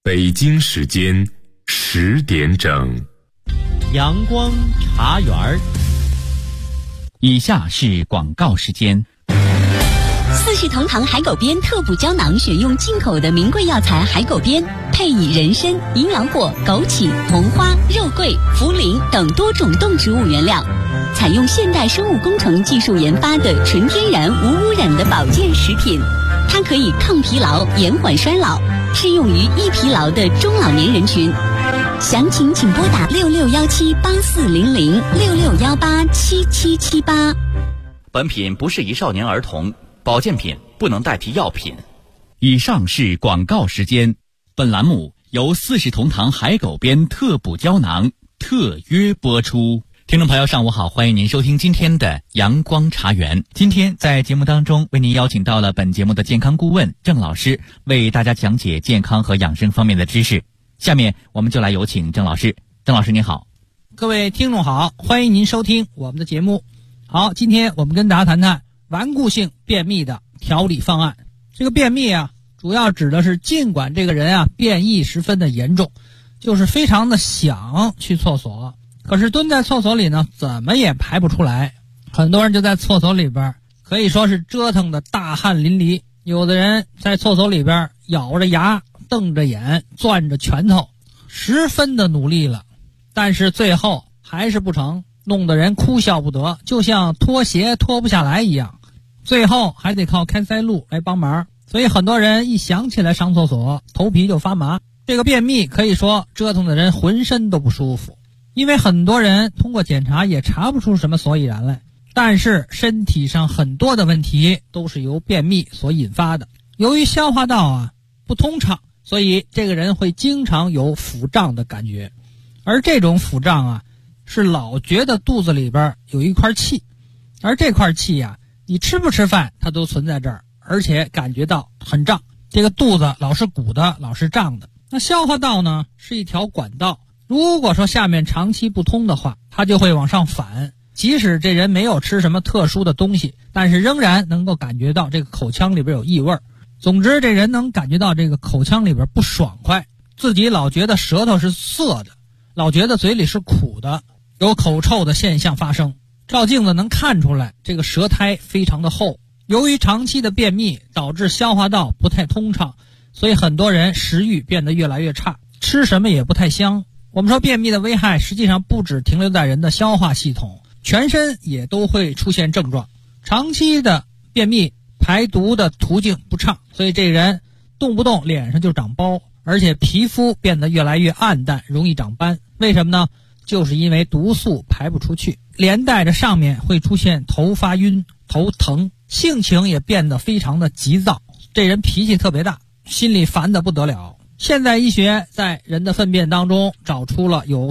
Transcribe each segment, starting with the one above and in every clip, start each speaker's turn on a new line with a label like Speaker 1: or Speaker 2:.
Speaker 1: 北京时间10点整。
Speaker 2: 阳光茶园儿。
Speaker 3: 以下是广告时间。
Speaker 4: 四世同堂海狗鞭特补胶囊选用进口的名贵药材海狗鞭，配以人参、阴阳果、枸杞、红花、肉桂、茯苓等多种动植物原料，采用现代生物工程技术研发的纯天然无污染的保健食品。它可以抗疲劳、延缓衰老，适用于易疲劳的中老年人群。详情请拨打66178400 66187778。
Speaker 3: 本品不适宜少年儿童，保健品不能代替药品。以上是广告时间。本栏目由四世同堂海狗鞭特补胶囊特约播出。听众朋友上午好，欢迎您收听今天的阳光茶园。今天在节目当中为您邀请到了本节目的健康顾问郑老师，为大家讲解健康和养生方面的知识。下面我们就来有请郑老师。郑老师您好。
Speaker 5: 各位听众好，欢迎您收听我们的节目。好，今天我们跟大家谈谈顽固性便秘的调理方案。这个便秘啊，主要指的是尽管这个人啊便意十分的严重，就是非常的想去厕所，可是蹲在厕所里呢怎么也排不出来。很多人就在厕所里边可以说是折腾的大汗淋漓，有的人在厕所里边咬着牙瞪着眼攥着拳头，十分的努力了，但是最后还是不成，弄得人哭笑不得，就像脱鞋脱不下来一样，最后还得靠开塞露来帮忙。所以很多人一想起来上厕所头皮就发麻。这个便秘可以说折腾的人浑身都不舒服，因为很多人通过检查也查不出什么所以然来，但是身体上很多的问题都是由便秘所引发的。由于消化道啊不通畅，所以这个人会经常有腹胀的感觉，而这种腹胀啊是老觉得肚子里边有一块气，而这块气啊你吃不吃饭它都存在这儿，而且感觉到很胀，这个肚子老是鼓的，老是胀的。那消化道呢是一条管道，如果说下面长期不通的话，它就会往上反，即使这人没有吃什么特殊的东西，但是仍然能够感觉到这个口腔里边有异味。总之这人能感觉到这个口腔里边不爽快，自己老觉得舌头是涩的，老觉得嘴里是苦的，有口臭的现象发生。照镜子能看出来这个舌苔非常的厚。由于长期的便秘导致消化道不太通畅，所以很多人食欲变得越来越差，吃什么也不太香。我们说便秘的危害实际上不只停留在人的消化系统，全身也都会出现症状。长期的便秘排毒的途径不畅，所以这人动不动脸上就长包，而且皮肤变得越来越暗淡，容易长斑。为什么呢？就是因为毒素排不出去，连带着上面会出现头发晕、头疼，性情也变得非常的急躁，这人脾气特别大，心里烦得不得了。现代医学在人的粪便当中找出了有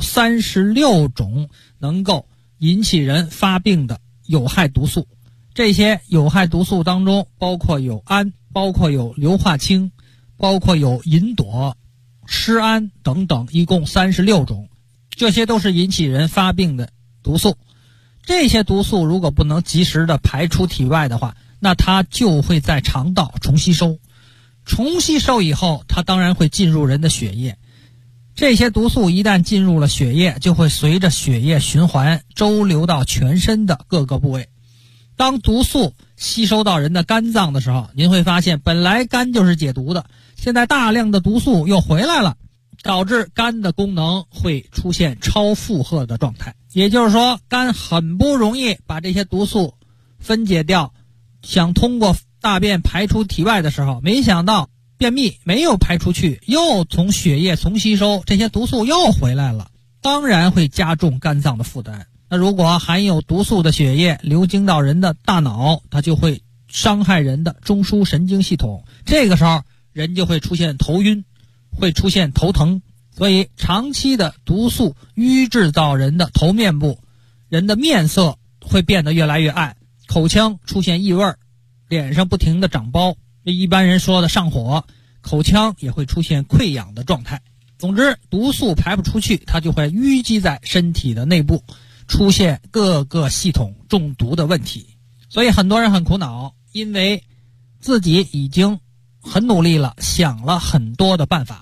Speaker 5: 36种能够引起人发病的有害毒素，这些有害毒素当中包括有氨，包括有硫化氢，包括有吲哚、施胺等等，一共36种，这些都是引起人发病的毒素。这些毒素如果不能及时的排出体外的话，那它就会在肠道重吸收，重吸收以后它当然会进入人的血液。这些毒素一旦进入了血液，就会随着血液循环周流到全身的各个部位。当毒素吸收到人的肝脏的时候，您会发现本来肝就是解毒的，现在大量的毒素又回来了，导致肝的功能会出现超负荷的状态。也就是说，肝很不容易把这些毒素分解掉，想通过大便排出体外的时候，没想到便秘没有排出去，又从血液重吸收，这些毒素又回来了，当然会加重肝脏的负担。那如果含有毒素的血液流经到人的大脑，它就会伤害人的中枢神经系统，这个时候人就会出现头晕，会出现头疼。所以长期的毒素淤滞到人的头面部，人的面色会变得越来越暗，口腔出现异味，脸上不停的长包，一般人说的上火，口腔也会出现溃疡的状态。总之毒素排不出去，它就会淤积在身体的内部，出现各个系统中毒的问题。所以很多人很苦恼，因为自己已经很努力了，想了很多的办法，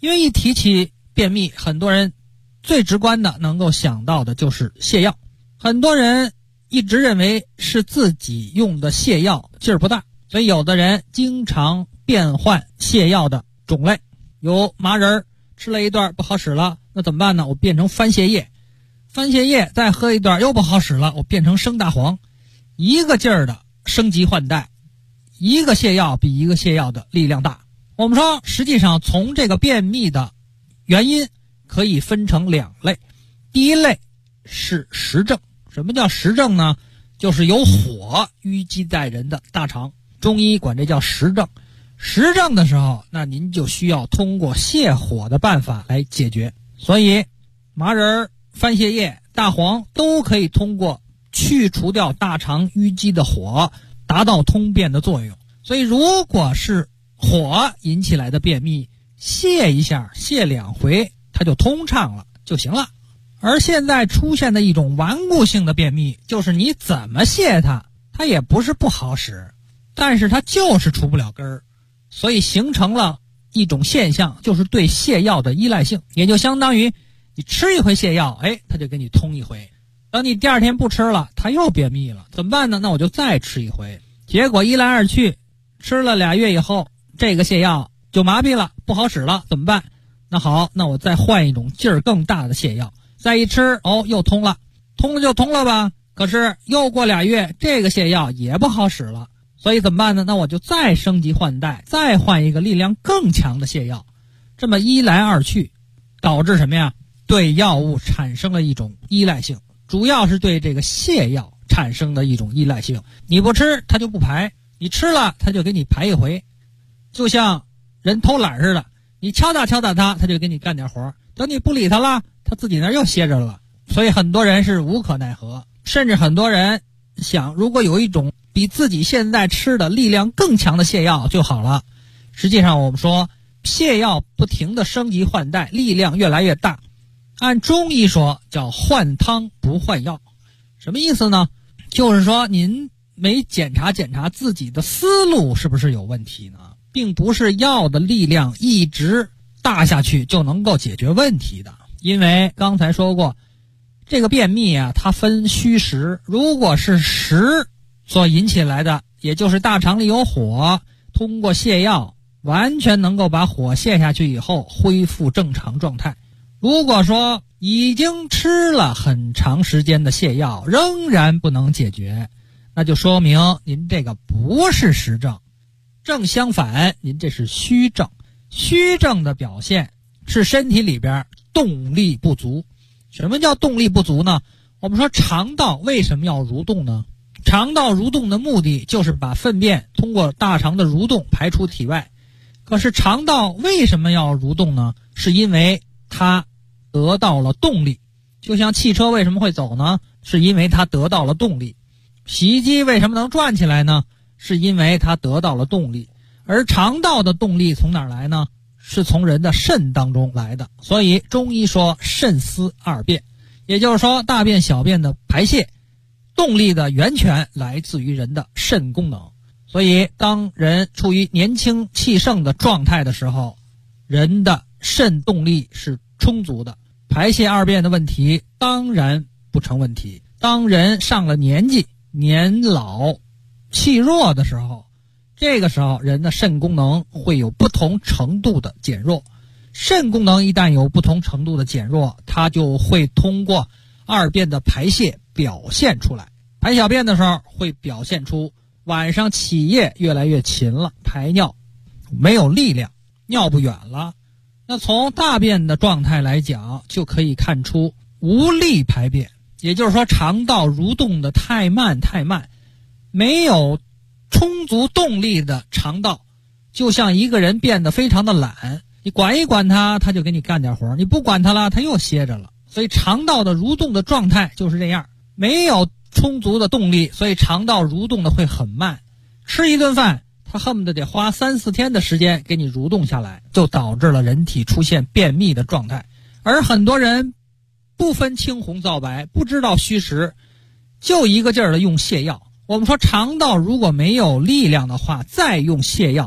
Speaker 5: 因为一提起便秘，很多人最直观的能够想到的就是泻药。很多人一直认为是自己用的泻药劲儿不大，所以有的人经常变换泻药的种类。有麻仁吃了一段不好使了，那怎么办呢？我变成番泻叶，番泻叶再喝一段又不好使了，我变成生大黄。一个劲儿的升级换代，一个泻药比一个泻药的力量大。我们说实际上从这个便秘的原因可以分成两类。第一类是实症。什么叫实症呢？就是有火淤积在人的大肠，中医管这叫实症。实症的时候，那您就需要通过泻火的办法来解决。所以麻仁、番泻叶、大黄都可以通过去除掉大肠淤积的火，达到通便的作用。所以如果是火引起来的便秘，泻一下，泻2回，它就通畅了就行了。而现在出现的一种顽固性的便秘，就是你怎么泻它也不是不好使，但是它就是除不了根儿，所以形成了一种现象，就是对泻药的依赖性。也就相当于你吃一回泻药，它就给你通一回，等你第二天不吃了，它又便秘了，怎么办呢？那我就再吃一回。结果一来二去，吃了2月以后，这个泻药就麻痹了，不好使了，怎么办？那好，那我再换一种劲儿更大的泻药，再一吃，又通了，通了就通了吧。可是又过2月，这个泻药也不好使了，所以怎么办呢？那我就再升级换代，再换一个力量更强的泻药。这么一来二去，导致什么呀？对药物产生了一种依赖性，主要是对这个泻药产生的一种依赖性。你不吃它就不排，你吃了它就给你排一回，就像人偷懒似的，你敲打它就给你干点活，等你不理它了，它自己那又歇着了。所以很多人是无可奈何，甚至很多人想，如果有一种比自己现在吃的力量更强的泻药就好了。实际上我们说泻药不停的升级换代，力量越来越大，按中医说叫换汤不换药。什么意思呢？就是说您没检查自己的思路是不是有问题呢？并不是药的力量一直大下去就能够解决问题的。因为刚才说过，这个便秘啊，它分虚实。如果是实所引起来的，也就是大肠里有火，通过泻药完全能够把火泻下去以后恢复正常状态。如果说已经吃了很长时间的泻药仍然不能解决，那就说明您这个不是实症。正相反，您这是虚症。虚症的表现是身体里边动力不足。什么叫动力不足呢？我们说肠道为什么要蠕动呢？肠道蠕动的目的就是把粪便通过大肠的蠕动排出体外。可是肠道为什么要蠕动呢？是因为它得到了动力。就像汽车为什么会走呢？是因为它得到了动力。洗衣机为什么能转起来呢？是因为它得到了动力。而肠道的动力从哪儿来呢？是从人的肾当中来的。所以中医说肾司二便，也就是说大便小便的排泄动力的源泉来自于人的肾功能。所以当人处于年轻气盛的状态的时候，人的肾动力是充足的，排泄二便的问题当然不成问题。当人上了年纪，年老气弱的时候，这个时候人的肾功能会有不同程度的减弱。肾功能一旦有不同程度的减弱，它就会通过二便的排泄表现出来。排小便的时候会表现出晚上起夜越来越勤了，排尿没有力量，尿不远了。那从大便的状态来讲，就可以看出无力排便，也就是说肠道蠕动的太慢，没有充足动力的肠道就像一个人变得非常的懒，你管一管它，它就给你干点活，你不管它了，它又歇着了。所以肠道的蠕动的状态就是这样，没有充足的动力，所以肠道蠕动的会很慢。吃一顿饭它恨不得得花3-4天的时间给你蠕动下来，就导致了人体出现便秘的状态。而很多人不分青红皂白，不知道虚实，就一个劲儿的用泻药。我们说肠道如果没有力量的话，再用泻药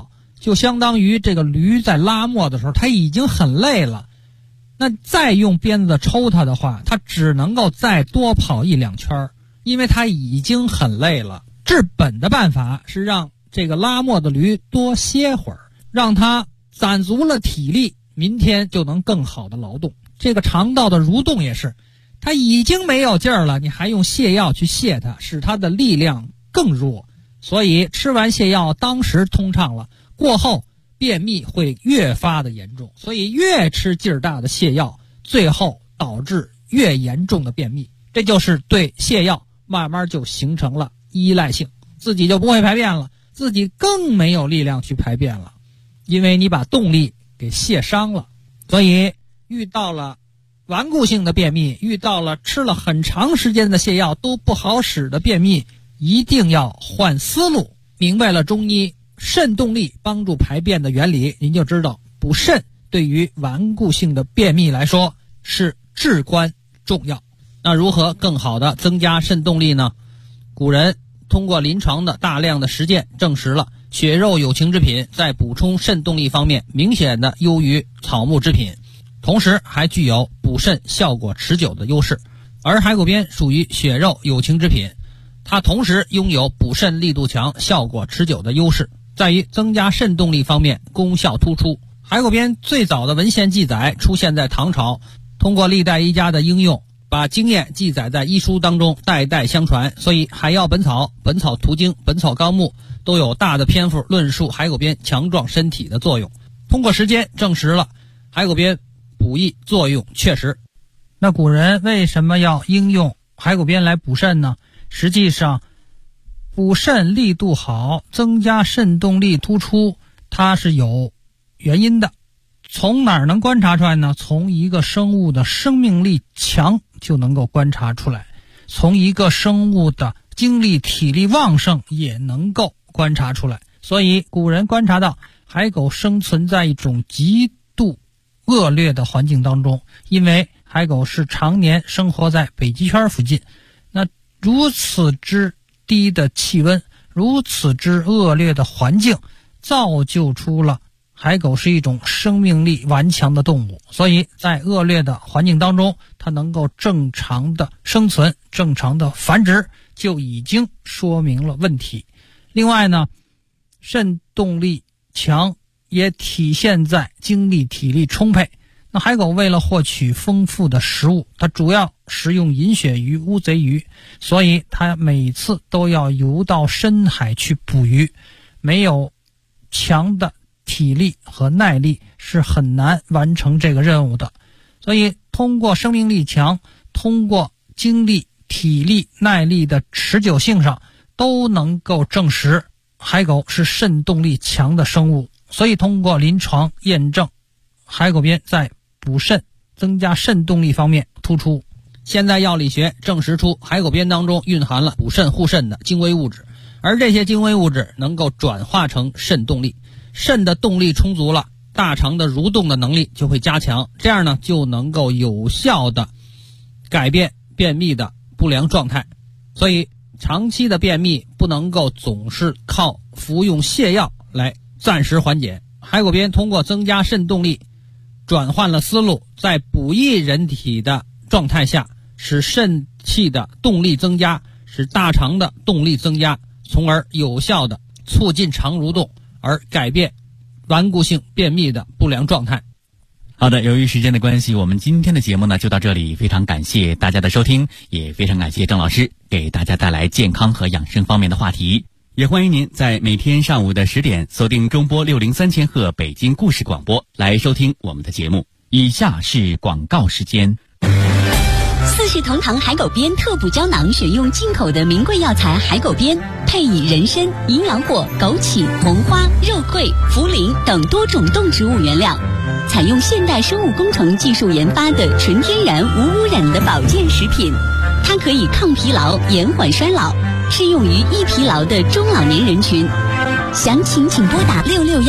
Speaker 5: 就相当于这个驴在拉磨的时候，它已经很累了，那再用鞭子抽它的话，它只能够再多跑1-2圈，因为它已经很累了。治本的办法是让这个拉磨的驴多歇会儿，让它攒足了体力，明天就能更好的劳动。这个肠道的蠕动也是，它已经没有劲儿了，你还用泻药去泻它，使它的力量更弱。所以吃完泻药当时通畅了，过后便秘会越发的严重，所以越吃劲儿大的泻药，最后导致越严重的便秘。这就是对泻药慢慢就形成了依赖性，自己就不会排便了，自己更没有力量去排便了，因为你把动力给泻伤了。所以遇到了顽固性的便秘，遇到了吃了很长时间的泻药都不好使的便秘，一定要换思路。明白了中医肾动力帮助排便的原理，您就知道补肾对于顽固性的便秘来说是至关重要。那如何更好的增加肾动力呢？古人通过临床的大量的实践证实了血肉有情之品在补充肾动力方面明显的优于草木之品，同时还具有补肾效果持久的优势。而海狗鞭属于血肉有情之品，它同时拥有补肾力度强、效果持久的优势，在于增加肾动力方面功效突出。海狗鞭最早的文献记载出现在唐朝，通过历代医家的应用，把经验记载在医书当中，代代相传。所以海药本草、本草图经、本草纲目都有大的篇幅论述海狗鞭强壮身体的作用。通过实践证实了海狗鞭补益作用确实。那古人为什么要应用海狗鞭来补肾呢？实际上补肾力度好，增加肾动力突出，它是有原因的。从哪儿能观察出来呢？从一个生物的生命力强就能够观察出来，从一个生物的精力体力旺盛也能够观察出来。所以古人观察到海狗生存在一种极度恶劣的环境当中，因为海狗是常年生活在北极圈附近，那如此之低的气温，如此之恶劣的环境，造就出了海狗是一种生命力顽强的动物。所以在恶劣的环境当中，它能够正常的生存、正常的繁殖，就已经说明了问题。另外呢，肾动力强也体现在精力体力充沛。那海狗为了获取丰富的食物，它主要食用银鳕鱼、乌贼鱼，所以它每次都要游到深海去捕鱼，没有强的体力和耐力是很难完成这个任务的。所以通过生命力强，通过精力体力耐力的持久性上，都能够证实海狗是肾动力强的生物。所以通过临床验证，海狗鞭在补肾增加肾动力方面突出。现在药理学证实出海狗鞭当中蕴含了补肾护肾的精微物质，而这些精微物质能够转化成肾动力，肾的动力充足了，大肠的蠕动的能力就会加强，这样呢就能够有效的改变便秘的不良状态。所以长期的便秘不能够总是靠服用泻药来暂时缓解，海狗鞭通过增加肾动力转换了思路，在补益人体的状态下，使肾气的动力增加，使大肠的动力增加，从而有效的促进肠蠕动，而改变顽固性便秘的不良状态。
Speaker 3: 好的，由于时间的关系，我们今天的节目呢就到这里，非常感谢大家的收听，也非常感谢郑老师给大家带来健康和养生方面的话题。也欢迎您在每天上午的10点锁定中波603千赫北京故事广播来收听我们的节目。以下是广告时间。
Speaker 4: 四世同堂海狗鞭特补胶囊选用进口的名贵药材海狗鞭，配以人参、银杨果、枸杞、红花、肉桂、茯苓等多种动植物原料，采用现代生物工程技术研发的纯天然无污染的保健食品。它可以抗疲劳、延缓衰老，适用于易疲劳的中老年人群。详情请拨打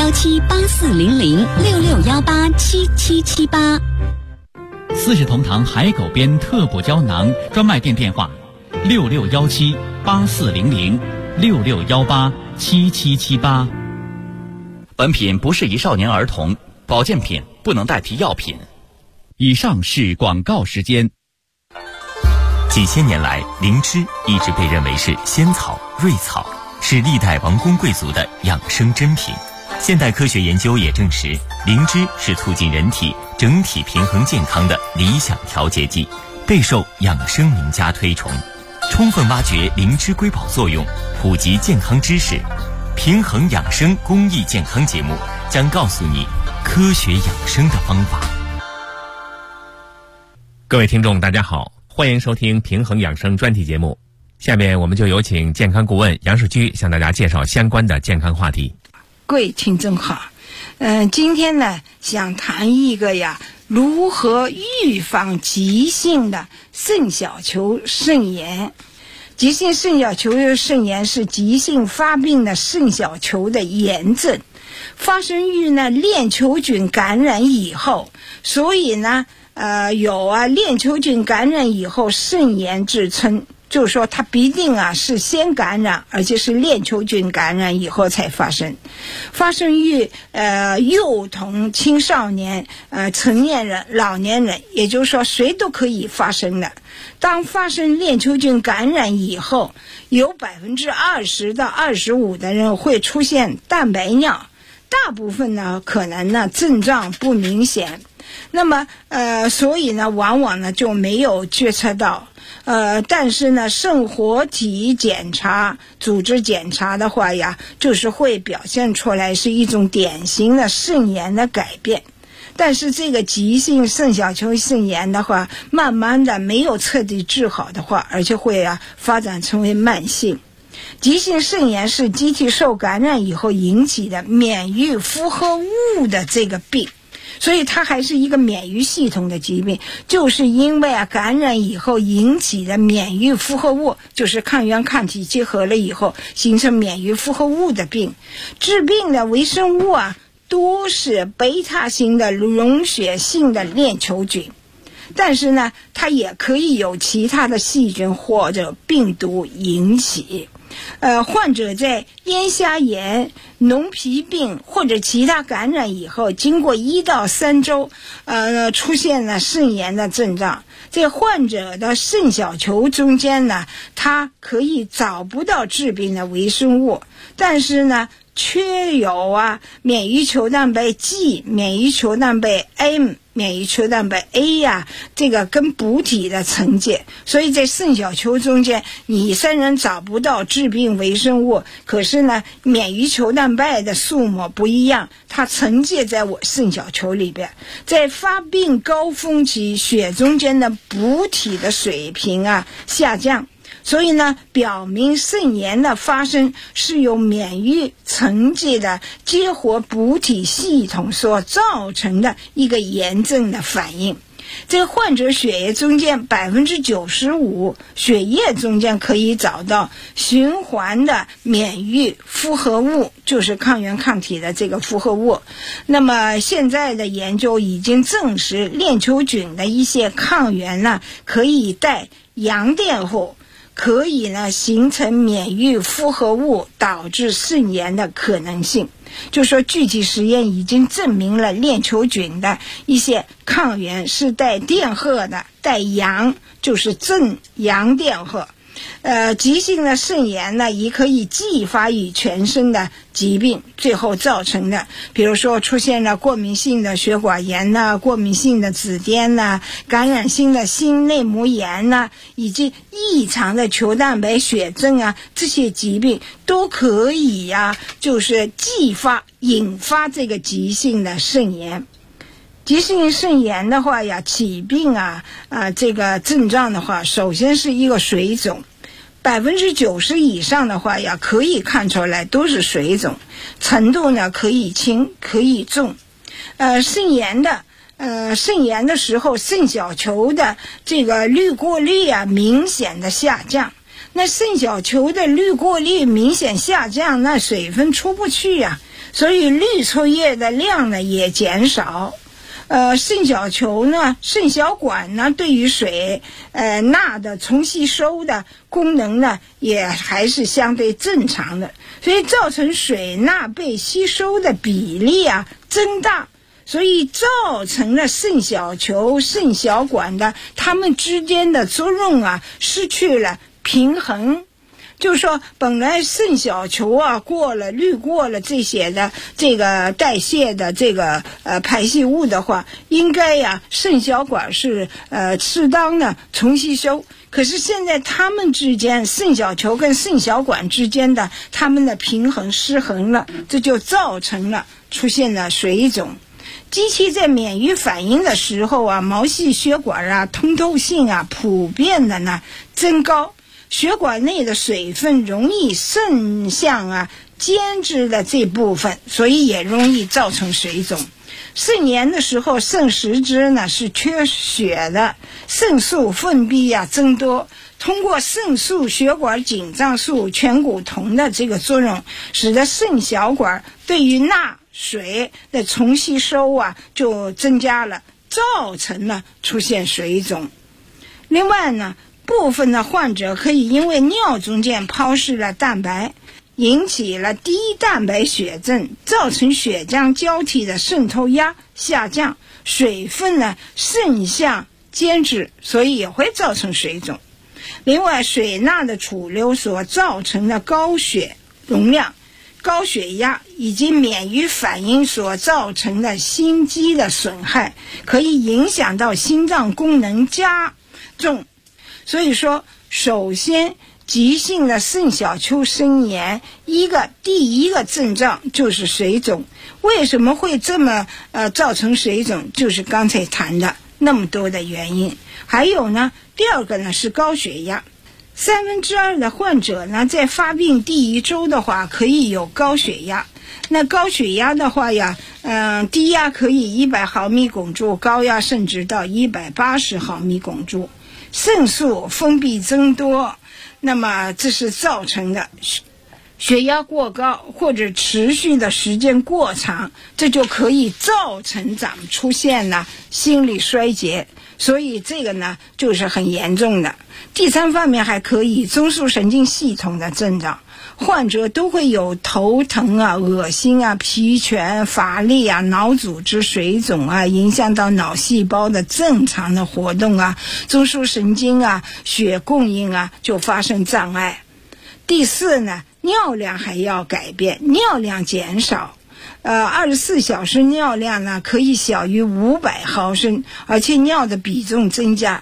Speaker 4: 6617840066187778。
Speaker 3: 四世同堂海狗鞭特补胶囊专卖店电话：6617840066187778。 本品不适宜少年儿童，保健品不能代替药品。以上是广告时间。
Speaker 6: 几千年来，灵芝一直被认为是仙草、瑞草，是历代王公贵族的养生珍品。现代科学研究也证实，灵芝是促进人体整体平衡健康的理想调节剂，备受养生名家推崇。充分挖掘灵芝瑰宝作用，普及健康知识，平衡养生公益健康节目将告诉你科学养生的方法。
Speaker 1: 各位听众大家好，欢迎收听平衡养生专题节目。下面我们就有请健康顾问杨世居向大家介绍相关的健康话题。
Speaker 7: 各位听众好，今天呢想谈一个如何预防急性的肾小球肾炎。急性肾小球肾炎是急性发病的肾小球的炎症，发生于链球菌感染以后，所以呢链球菌感染以后肾炎之称，就是说它必定是先感染，而且是链球菌感染以后才发生于幼童、青少年、成年人、老年人，也就是说谁都可以发生的。当发生链球菌感染以后，有20%到25%的人会出现蛋白尿，大部分可能症状不明显，那么所以往往就没有觉察到。但是肾活体检查、组织检查的话就是会表现出来是一种典型的肾炎的改变。但是这个急性肾小球肾炎的话，慢慢的没有彻底治好的话，而且会发展成为慢性。急性肾炎是机体受感染以后引起的免疫复合物的这个病，所以它还是一个免疫系统的疾病，就是因为感染以后引起的免疫复合物，就是抗原抗体结合了以后形成免疫复合物的病。致病的微生物多是贝塔型的溶血性的链球菌，但是它也可以有其他的细菌或者病毒引起。患者在咽峡炎、脓皮病或者其他感染以后，经过1到3周，出现了肾炎的症状。在患者的肾小球中间它可以找不到致病的微生物，但是缺有免疫球蛋白 G、免疫球蛋白 M、免疫球蛋白 A 这个跟补体的层界，所以在肾小球中间你虽然找不到致病微生物，可是免疫球蛋白的数目不一样，它层界在我肾小球里边。在发病高峰期，血中间的补体的水平下降，所以表明肾炎的发生是由免疫层界的激活补体系统所造成的一个炎症的反应。在患者血液中间95%血液中间可以找到循环的免疫复合物，就是抗原抗体的这个复合物。那么现在的研究已经证实，链球菌的一些抗原可以带阳电后，可以形成免疫复合物，导致肾炎的可能性。就说具体实验已经证明了链球菌的一些抗原是带电荷的，带阳就是正阳电荷。急性的肾炎也可以继发于全身的疾病，最后造成的比如说出现了过敏性的血管炎过敏性的紫癜感染性的心内膜炎以及异常的球蛋白血症这些疾病都可以就是继发引发这个急性的肾炎。急性肾炎的话起病这个症状的话，首先是一个水肿，90%以上的话可以看出来都是水肿，程度可以轻可以重。肾炎的时候，肾小球的这个滤过率明显的下降。那肾小球的滤过率明显下降，那水分出不去所以滤出液的量也减少。 肾小球呢、肾小管呢，对于水钠的重吸收的功能呢，也还是相对正常的，所以造成水钠被吸收的比例啊增大，所以造成了肾小球、肾小管的它们之间的作用啊失去了平衡。就是说本来肾小球啊滤过了这些的这个代谢的这个排泄物的话，应该呀肾小管是适当的重吸收，可是现在它们之间，肾小球跟肾小管之间的它们的平衡失衡了，这就造成了出现了水肿。机器在免疫反应的时候啊，毛细血管啊通透性啊普遍的呢增高，血管内的水分容易渗向啊间质的这部分，所以也容易造成水肿。肾炎的时候，肾实质呢是缺血的，肾素分泌啊增多，通过肾素、血管紧张素、醛固酮的这个作用，使得肾小管对于钠水的重吸收啊就增加了，造成了出现水肿。另外呢，部分的患者可以因为尿中间抛失了蛋白，引起了低蛋白血症，造成血浆胶体的渗透压下降，水分呢渗向间质，所以也会造成水肿。另外，水钠的储留所造成的高血容量、高血压以及免疫反应所造成的心肌的损害，可以影响到心脏功能加重。所以说，首先急性的肾小球肾炎第一个症状就是水肿。为什么会这么造成水肿？就是刚才谈的那么多的原因。还有呢，第二个呢是高血压。2/3的患者呢，在发病第1周的话，可以有高血压。那高血压的话呀，低压可以100毫米汞柱，高压甚至到180毫米汞柱。肾素分泌增多，那么这是造成的血压过高或者持续的时间过长，这就可以造成咱们出现了心力衰竭，所以这个呢就是很严重的。第三方面还可以中枢神经系统的症状，患者都会有头疼啊、恶心啊、疲倦、乏力啊、脑组织水肿啊，影响到脑细胞的正常的活动啊，中枢神经啊、血供应啊就发生障碍。第四呢，尿量还要改变，尿量减少。24小时尿量呢可以小于500毫升，而且尿的比重增加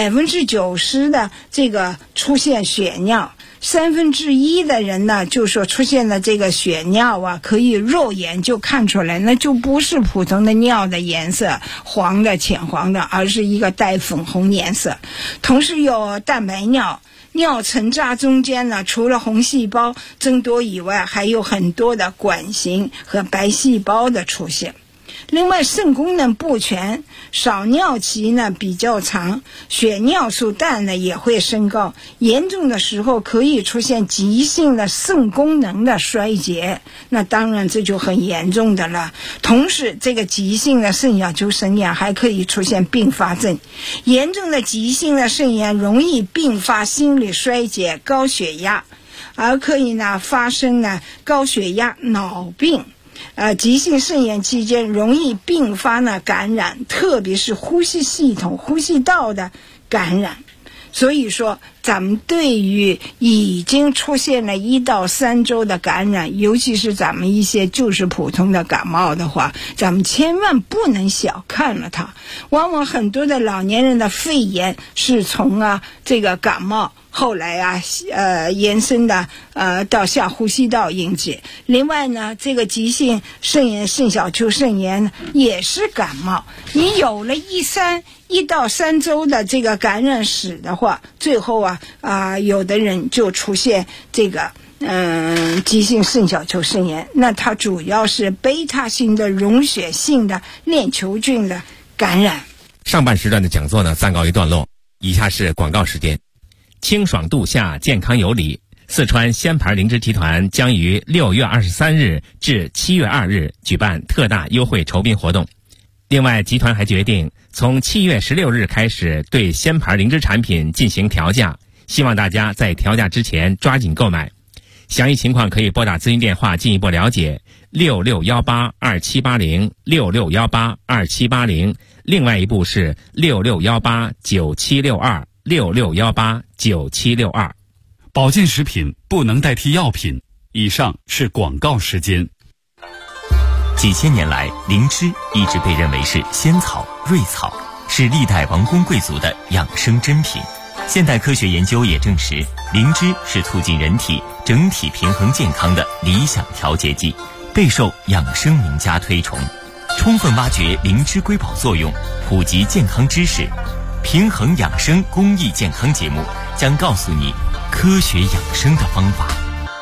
Speaker 7: ，90%的这个出现血尿，1/3的人呢就说出现了这个血尿啊，可以肉眼就看出来，那就不是普通的尿的颜色，黄的、浅黄的，而是一个带粉红颜色。同时有蛋白尿。尿层渣中间呢，除了红细胞增多以外，还有很多的管型和白细胞的出现。另外，肾功能不全，少尿期呢比较长，血尿素氮呢也会升高，严重的时候可以出现急性的肾功能的衰竭，那当然这就很严重的了。同时，这个急性的肾小球肾炎还可以出现并发症，严重的急性的肾炎容易并发心力衰竭、高血压，而可以呢发生呢高血压、脑病。急性肾炎期间容易并发呢感染，特别是呼吸系统、呼吸道的感染。所以说，咱们对于已经出现了1到3周的感染，尤其是咱们一些就是普通的感冒的话，咱们千万不能小看了它。往往很多的老年人的肺炎是从这个感冒后来延伸的到下呼吸道引起。另外呢，这个急性肾炎、肾小球肾炎也是感冒。你有了1到3周的这个感染史的话，最后有的人就出现这个急性肾小球肾炎，那它主要是贝塔型的溶血性的链球菌的感染。
Speaker 1: 上半时段的讲座呢暂告一段落，以下是广告时间。清爽度夏，健康有理。四川鲜牌灵芝集团将于6月23日至7月2日举办特大优惠酬宾活动。 另外，集团还决定从7月16日开始对鲜牌灵芝产品进行调价，希望大家在调价之前抓紧购买。详细情况可以拨打咨询电话进一步了解，66182780，66182780，另外一部是66189762，66189762。
Speaker 8: 保健食品不能代替药品。以上是广告时间。
Speaker 6: 几千年来，灵芝一直被认为是仙草、瑞草，是历代王公贵族的养生珍品。现代科学研究也证实，灵芝是促进人体整体平衡健康的理想调节剂，备受养生名家推崇。充分挖掘灵芝瑰宝作用，普及健康知识，平衡养生公益健康节目将告诉你科学养生的方法。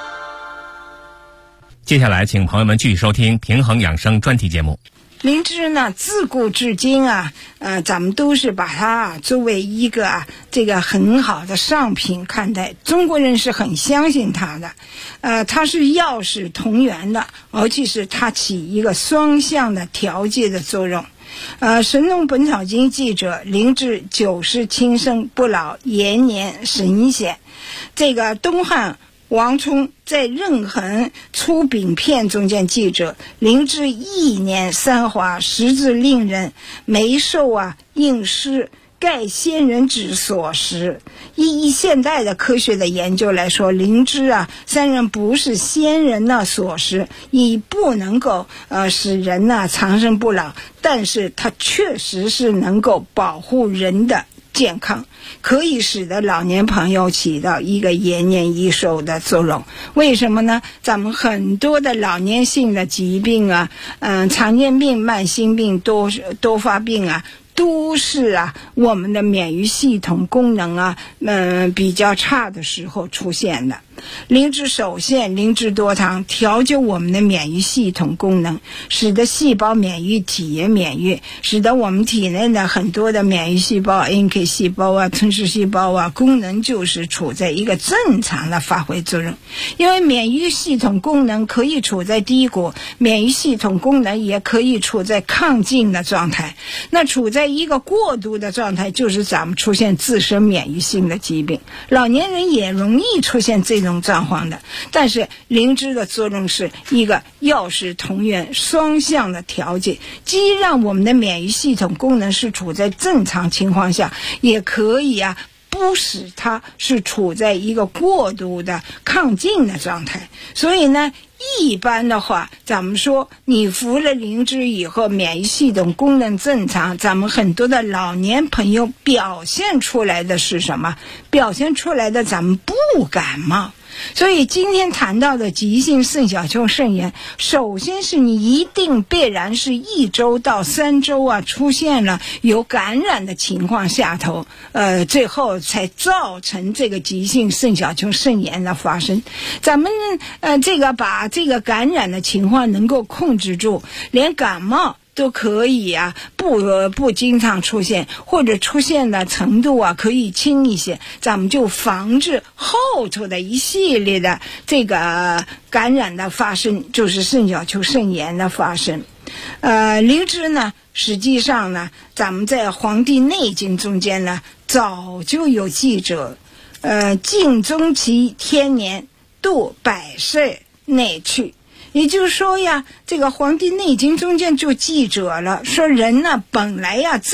Speaker 1: 接下来请朋友们继续收听平衡养生专题节目。
Speaker 7: 灵芝呢，自古至今咱们都是把它作为一个这个很好的上品看待。中国人是很相信它的，它是药食同源的，而且是它起一个双向的调节的作用。神农本草经记者，灵芝久世轻生，不老延年神仙。这个东汉王充在任衡出饼片中间记着，灵芝一年三花，实质令人眉寿应诗，盖仙人指所食。依现代的科学的研究来说，灵芝虽然不是仙人所食，也不能够使人长生不老，但是它确实是能够保护人的健康，可以使得老年朋友起到一个延年益寿的作用。为什么呢？咱们很多的老年性的疾病常见病、慢性病、多发病都是我们的免疫系统功能比较差的时候出现的。灵芝首先，灵芝多糖调节我们的免疫系统功能，使得细胞免疫、体液免疫，使得我们体内的很多的免疫细胞、NK 细胞吞噬细胞功能就是处在一个正常的发挥作用。因为免疫系统功能可以处在低谷，免疫系统功能也可以处在亢进的状态。那处在一个过渡的状态，就是咱们出现自身免疫性的疾病。老年人也容易出现这种状况的，但是灵芝的作用是一个药食同源、双向的调节，既让我们的免疫系统功能是处在正常情况下，也可以不使它是处在一个过度的亢进的状态。所以呢，一般的话，咱们说你服了灵芝以后，免疫系统功能正常，咱们很多的老年朋友表现出来的是什么？表现出来的咱们不感冒。所以今天谈到的急性肾小球肾炎，首先是你一定必然是1周到3周出现了有感染的情况下头，最后才造成这个急性肾小球肾炎的发生。咱们把这个感染的情况能够控制住，连感冒都可以不经常出现，或者出现的程度可以轻一些，咱们就防止后头的一系列的这个感染的发生，就是肾小球肾炎的发生。灵芝呢，实际上呢，咱们在《黄帝内经》中间呢，早就有记者，尽终其天年，度百岁内去。也就是说这个《黄帝内经》中间就记者了，说人本来